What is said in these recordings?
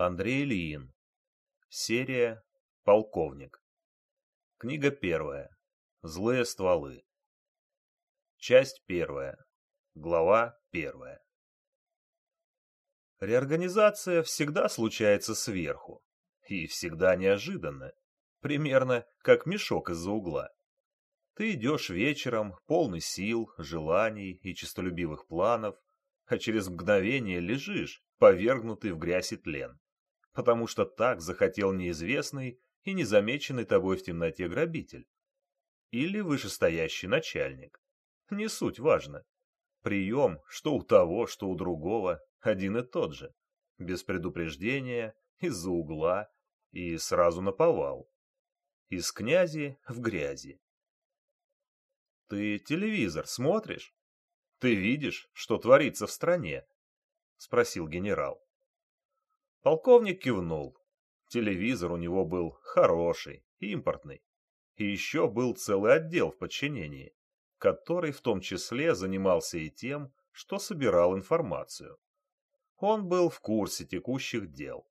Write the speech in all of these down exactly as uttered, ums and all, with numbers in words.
Андрей Ильин. Серия «Полковник». Книга первая. Злые стволы. Часть первая. Глава первая. Реорганизация всегда случается сверху. И всегда неожиданно. Примерно как мешок из-за угла. Ты идешь вечером, полный сил, желаний и честолюбивых планов, а через мгновение лежишь, повергнутый в грязь и тлен. Потому что так захотел неизвестный и незамеченный тобой в темноте грабитель. Или вышестоящий начальник. Не суть важно. Прием, что у того, что у другого, один и тот же. Без предупреждения, из-за угла и сразу наповал. Из князи в грязи. Ты телевизор смотришь? Ты видишь, что творится в стране? Спросил генерал. Полковник кивнул. Телевизор у него был хороший, импортный. И еще был целый отдел в подчинении, который в том числе занимался и тем, что собирал информацию. Он был в курсе текущих дел.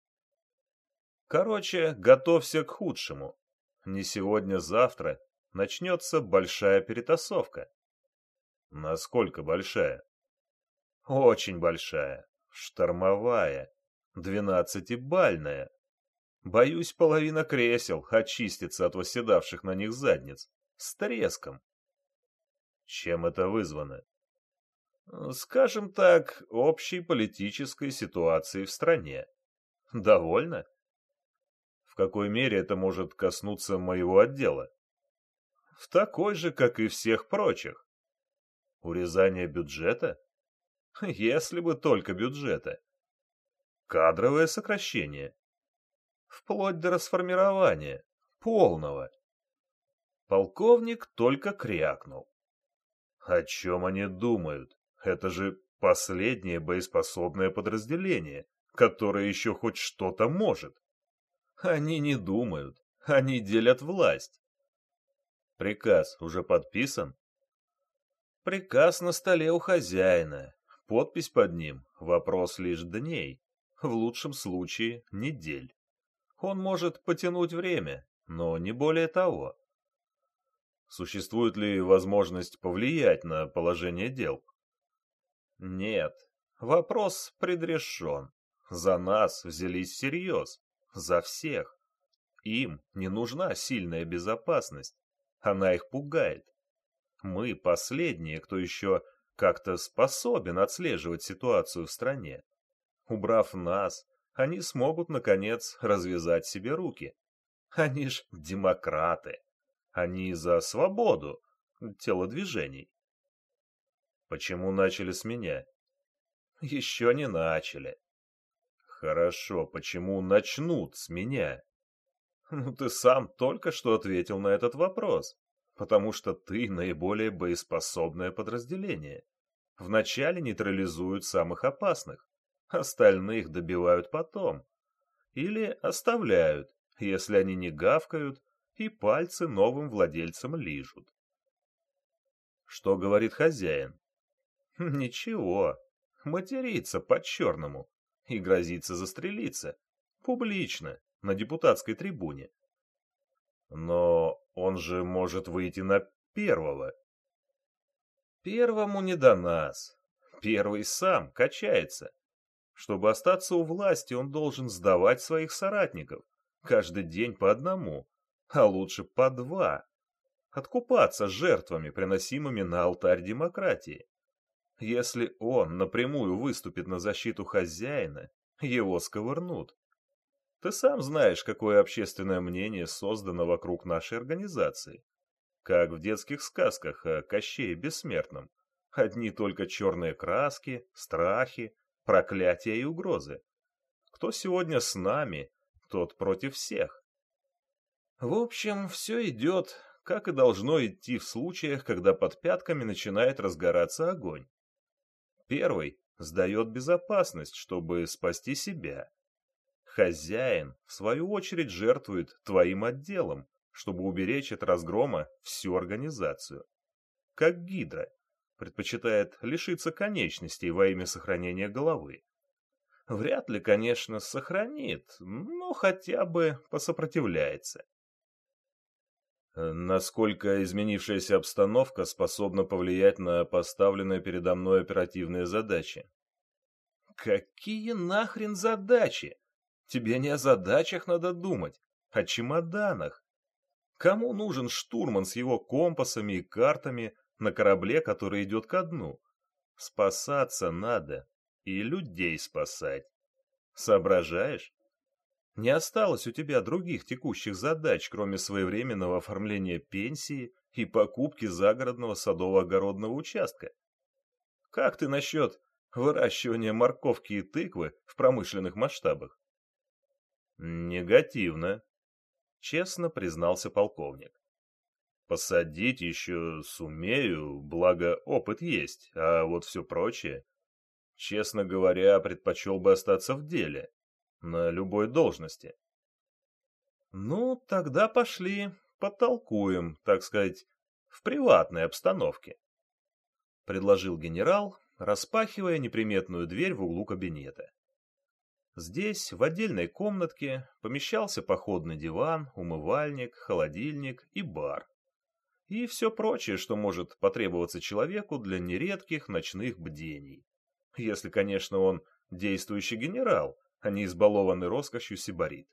Короче, готовься к худшему. Не сегодня-завтра начнется большая перетасовка. Насколько большая? Очень большая. Штормовая. Двенадцатибальная. Боюсь, половина кресел очистится от восседавших на них задниц. С треском. Чем это вызвано? Скажем так, общей политической ситуацией в стране. Довольно? В какой мере это может коснуться моего отдела? В такой же, как и всех прочих. Урезание бюджета? Если бы только бюджета. Кадровое сокращение. Вплоть до расформирования. Полного. Полковник только крякнул. О чем они думают? Это же последнее боеспособное подразделение, которое еще хоть что-то может. Они не думают. Они делят власть. Приказ уже подписан? Приказ на столе у хозяина. Подпись под ним. Вопрос лишь дней. В лучшем случае недель. Он может потянуть время, но не более того. Существует ли возможность повлиять на положение дел? Нет. Вопрос предрешен. За нас взялись всерьез. За всех. Им не нужна сильная безопасность. Она их пугает. Мы последние, кто еще как-то способен отслеживать ситуацию в стране. Убрав нас, они смогут, наконец, развязать себе руки. Они ж демократы. Они за свободу телодвижений. Почему начали с меня? Еще не начали. Хорошо, почему начнут с меня? Ну, ты сам только что ответил на этот вопрос. Потому что ты наиболее боеспособное подразделение. Вначале нейтрализуют самых опасных. Остальных добивают потом. Или оставляют, если они не гавкают, и пальцы новым владельцам лижут. Что говорит хозяин? Ничего. Матерится по-черному и грозится застрелиться. Публично, на депутатской трибуне. Но он же может выйти на первого. Первому не до нас. Первый сам качается. Чтобы остаться у власти, он должен сдавать своих соратников. Каждый день по одному, а лучше по два. Откупаться жертвами, приносимыми на алтарь демократии. Если он напрямую выступит на защиту хозяина, его сковырнут. Ты сам знаешь, какое общественное мнение создано вокруг нашей организации. Как в детских сказках о Кощее Бессмертном. Одни только черные краски, страхи, проклятия и угрозы. Кто сегодня с нами, тот против всех. В общем, все идет, как и должно идти в случаях, когда под пятками начинает разгораться огонь. Первый сдает безопасность, чтобы спасти себя. Хозяин, в свою очередь, жертвует твоим отделом, чтобы уберечь от разгрома всю организацию. Как гидра предпочитает лишиться конечностей во имя сохранения головы. Вряд ли, конечно, сохранит, но хотя бы посопротивляется. Насколько изменившаяся обстановка способна повлиять на поставленные передо мной оперативные задачи? Какие нахрен задачи? Тебе не о задачах надо думать, а о чемоданах. Кому нужен штурман с его компасами и картами на корабле, который идет ко дну? Спасаться надо и людей спасать. Соображаешь? Не осталось у тебя других текущих задач, кроме своевременного оформления пенсии и покупки загородного садово-огородного участка. Как ты насчет выращивания морковки и тыквы в промышленных масштабах? Негативно, честно признался полковник. Посадить еще сумею, благо опыт есть, а вот все прочее, честно говоря, предпочел бы остаться в деле, на любой должности. Ну, тогда пошли, потолкуем, так сказать, в приватной обстановке, предложил генерал, распахивая неприметную дверь в углу кабинета. Здесь, в отдельной комнатке, помещался походный диван, умывальник, холодильник и бар. И все прочее, что может потребоваться человеку для нередких ночных бдений. Если, конечно, он действующий генерал, а не избалованный роскошью сибарит.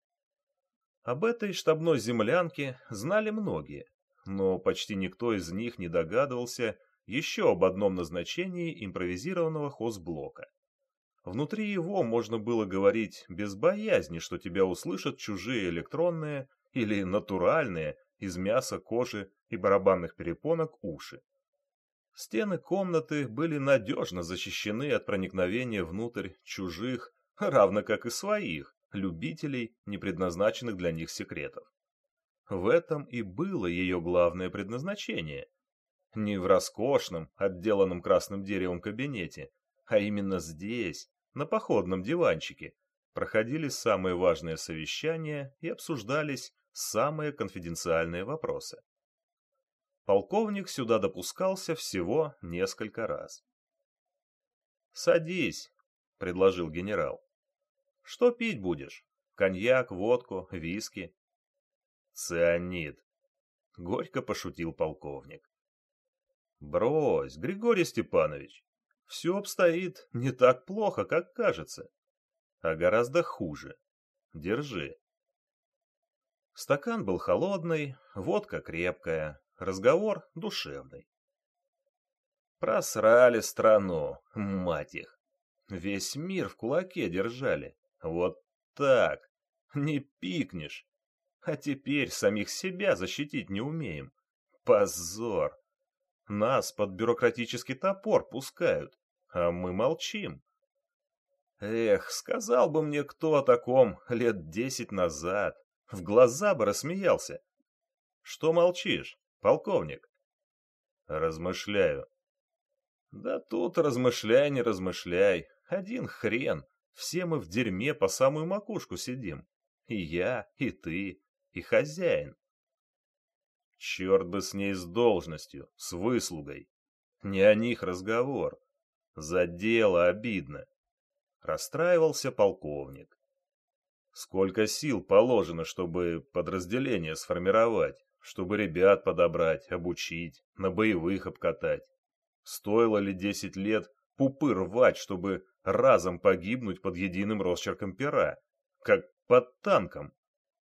Об этой штабной землянке знали многие, но почти никто из них не догадывался еще об одном назначении импровизированного хозблока. Внутри его можно было говорить без боязни, что тебя услышат чужие электронные или натуральные из мяса, кожи и барабанных перепонок уши. Стены комнаты были надежно защищены от проникновения внутрь чужих, равно как и своих, любителей, не предназначенных для них секретов. В этом и было ее главное предназначение. Не в роскошном, отделанном красным деревом кабинете, а именно здесь, на походном диванчике, проходили самые важные совещания и обсуждались самые конфиденциальные вопросы. Полковник сюда допускался всего несколько раз. «Садись», — предложил генерал. «Что пить будешь? Коньяк, водку, виски?» «Цианид», — горько пошутил полковник. «Брось, Григорий Степанович, все обстоит не так плохо, как кажется, а гораздо хуже. Держи». Стакан был холодный, водка крепкая, разговор душевный. Просрали страну, мать их. Весь мир в кулаке держали. Вот так. Не пикнешь. А теперь самих себя защитить не умеем. Позор. Нас под бюрократический топор пускают, а мы молчим. Эх, сказал бы мне кто о таком лет десять назад. В глаза бы рассмеялся. Что молчишь, полковник? Размышляю. Да тут размышляй, не размышляй. Один хрен. Все мы в дерьме по самую макушку сидим. И я, и ты, и хозяин. Черт бы с ней с должностью, с выслугой. Не о них разговор. За дело обидно. Расстраивался полковник. Сколько сил положено, чтобы подразделение сформировать, чтобы ребят подобрать, обучить, на боевых обкатать. Стоило ли десять лет пупы рвать, чтобы разом погибнуть под единым росчерком пера, как под танком?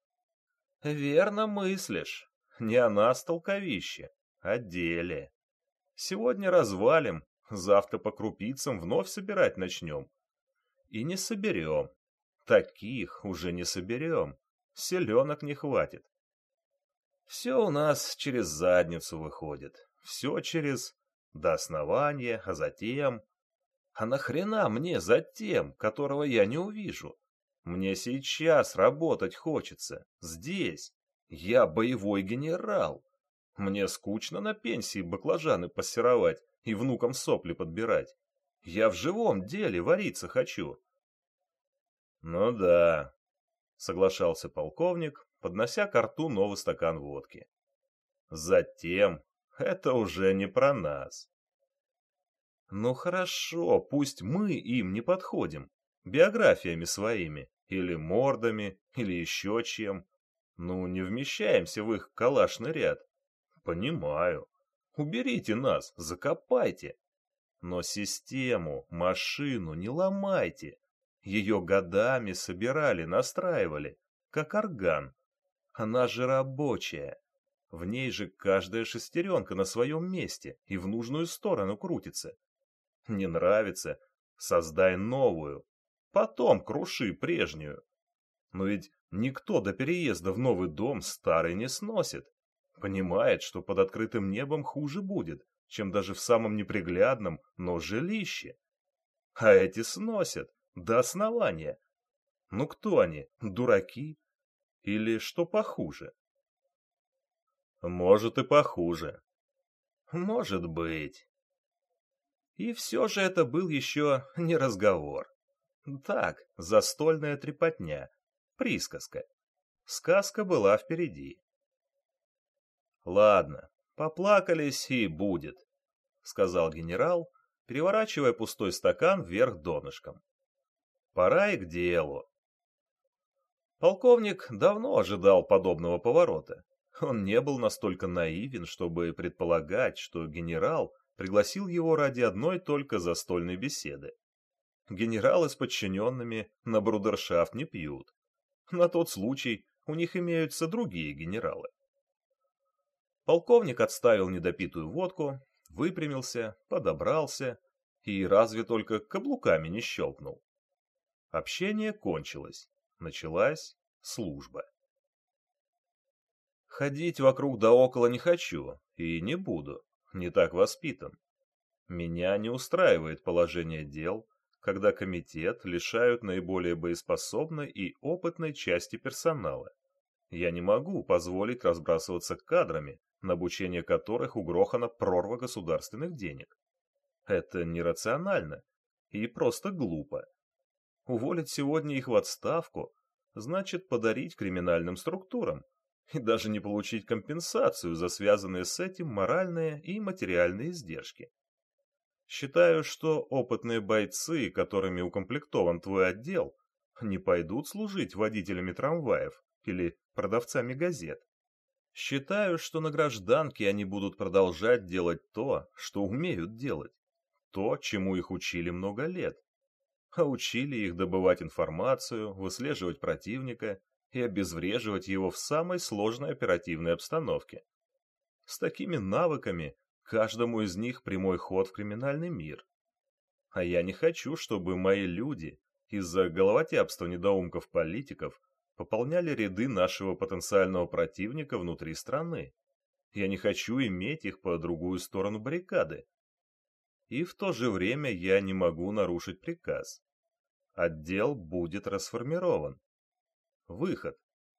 Верно мыслишь. Не о нас толковище, о деле. Сегодня развалим, завтра по крупицам вновь собирать начнем. И не соберем. Таких уже не соберем. Селенок не хватит. Все у нас через задницу выходит. Все через до основания, а затем... А нахрена мне затем, которого я не увижу? Мне сейчас работать хочется. Здесь. Я боевой генерал. Мне скучно на пенсии баклажаны пассеровать и внукам сопли подбирать. Я в живом деле вариться хочу. Ну да, соглашался полковник, поднося ко рту новый стакан водки. Затем это уже не про нас. Ну хорошо, пусть мы им не подходим. биографиями своими, или мордами, или еще чем. Ну, не вмещаемся в их калашный ряд. Понимаю. Уберите нас, закопайте. Но систему, машину не ломайте. Ее годами собирали, настраивали, как орган. Она же рабочая. В ней же каждая шестеренка на своем месте и в нужную сторону крутится. Не нравится? Создай новую. Потом круши прежнюю. Но ведь никто до переезда в новый дом старый не сносит. Понимает, что под открытым небом хуже будет, чем даже в самом неприглядном, но жилище. А эти сносят до основания. Ну кто они, дураки? Или что похуже? Может и похуже. Может быть. И все же это был еще не разговор. Так, застольная трепотня, присказка. Сказка была впереди. Ладно, поплакались и будет, сказал генерал, переворачивая пустой стакан вверх донышком. Пора и к делу. Полковник давно ожидал подобного поворота. Он не был настолько наивен, чтобы предполагать, что генерал пригласил его ради одной только застольной беседы. Генералы с подчиненными на брудершафт не пьют. На тот случай у них имеются другие генералы. Полковник отставил недопитую водку, выпрямился, подобрался и разве только каблуками не щелкнул. Общение кончилось. Началась служба. Ходить вокруг да около не хочу и не буду, не так воспитан. Меня не устраивает положение дел, когда комитет лишают наиболее боеспособной и опытной части персонала. Я не могу позволить разбрасываться кадрами, на обучение которых угрохана прорва государственных денег. Это нерационально и просто глупо. Уволить сегодня их в отставку значит подарить криминальным структурам и даже не получить компенсацию за связанные с этим моральные и материальные издержки. Считаю, что опытные бойцы, которыми укомплектован твой отдел, не пойдут служить водителями трамваев или продавцами газет. Считаю, что на гражданке они будут продолжать делать то, что умеют делать, то, чему их учили много лет. А учили их добывать информацию, выслеживать противника и обезвреживать его в самой сложной оперативной обстановке. С такими навыками каждому из них прямой ход в криминальный мир. А я не хочу, чтобы мои люди из-за головотяпства недоумков-политиков пополняли ряды нашего потенциального противника внутри страны. Я не хочу иметь их по другую сторону баррикады. И в то же время я не могу нарушить приказ. Отдел будет расформирован. Выход.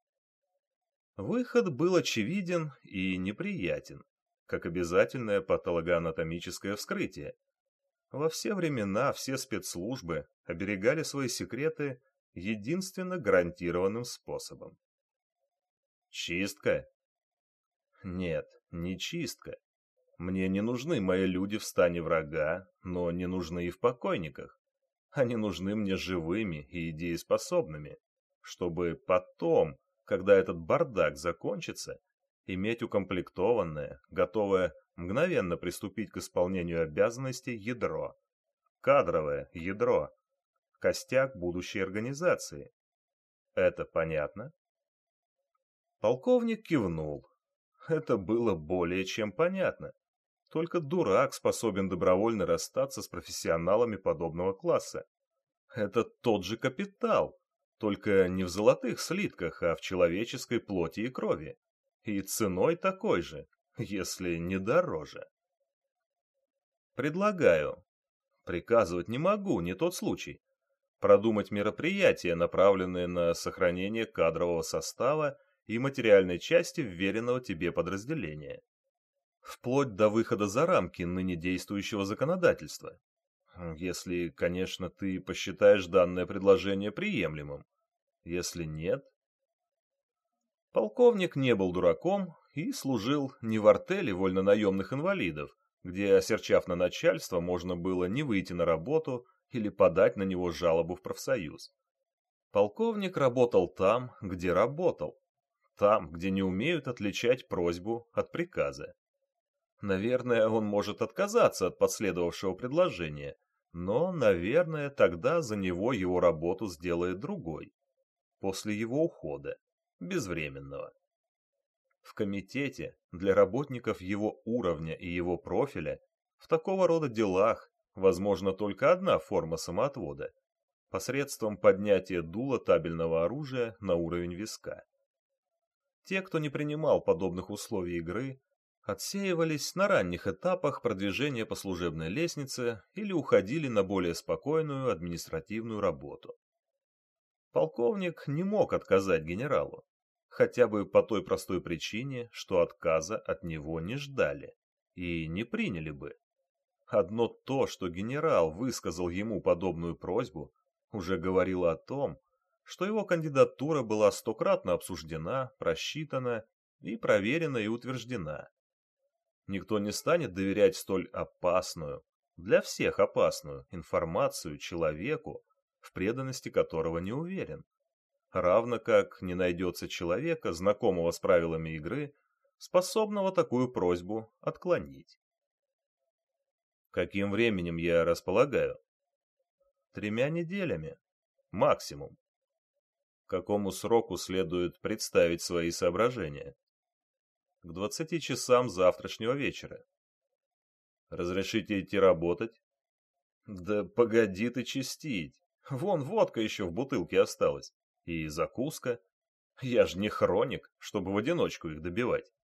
Выход был очевиден и неприятен, как обязательное патологоанатомическое вскрытие. Во все времена все спецслужбы оберегали свои секреты единственно гарантированным способом. Чистка? Нет, не чистка. Мне не нужны мои люди в стане врага, но не нужны и в покойниках. Они нужны мне живыми и дееспособными, чтобы потом, когда этот бардак закончится, иметь укомплектованное, готовое мгновенно приступить к исполнению обязанностей ядро. Кадровое ядро. Костяк будущей организации. Это понятно? Полковник кивнул. Это было более чем понятно. Только дурак способен добровольно расстаться с профессионалами подобного класса. Это тот же капитал, только не в золотых слитках, а в человеческой плоти и крови. И ценой такой же, если не дороже. Предлагаю. Приказывать не могу, не тот случай. Продумать мероприятия, направленные на сохранение кадрового состава и материальной части вверенного тебе подразделения. Вплоть до выхода за рамки ныне действующего законодательства. Если, конечно, ты посчитаешь данное предложение приемлемым. Если нет... Полковник не был дураком и служил не в артели вольнонаемных инвалидов, где, осерчав на начальство, можно было не выйти на работу или подать на него жалобу в профсоюз. Полковник работал там, где работал, там, где не умеют отличать просьбу от приказа. Наверное, он может отказаться от последовавшего предложения, но, наверное, тогда за него его работу сделает другой, после его ухода, безвременного. В комитете для работников его уровня и его профиля в такого рода делах возможна только одна форма самоотвода – посредством поднятия дула табельного оружия на уровень виска. Те, кто не принимал подобных условий игры, отсеивались на ранних этапах продвижения по служебной лестнице или уходили на более спокойную административную работу. Полковник не мог отказать генералу, хотя бы по той простой причине, что отказа от него не ждали и не приняли бы. Одно то, что генерал высказал ему подобную просьбу, уже говорило о том, что его кандидатура была стократно обсуждена, просчитана и проверена и утверждена. Никто не станет доверять столь опасную, для всех опасную, информацию человеку, в преданности которого не уверен. Равно как не найдется человека, знакомого с правилами игры, способного такую просьбу отклонить. Каким временем я располагаю? Тремя неделями. Максимум. К какому сроку следует представить свои соображения? К двадцати часам завтрашнего вечера. Разрешите идти работать? Да погоди ты чистить. Вон водка еще в бутылке осталась. И закуска. Я ж не хроник, чтобы в одиночку их добивать.